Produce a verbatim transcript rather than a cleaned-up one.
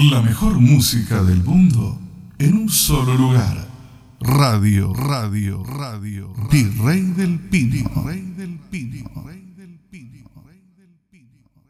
La mejor música del mundo en un solo lugar. Radio, radio, radio, radio. Virrey del Pino. Virrey del Pino.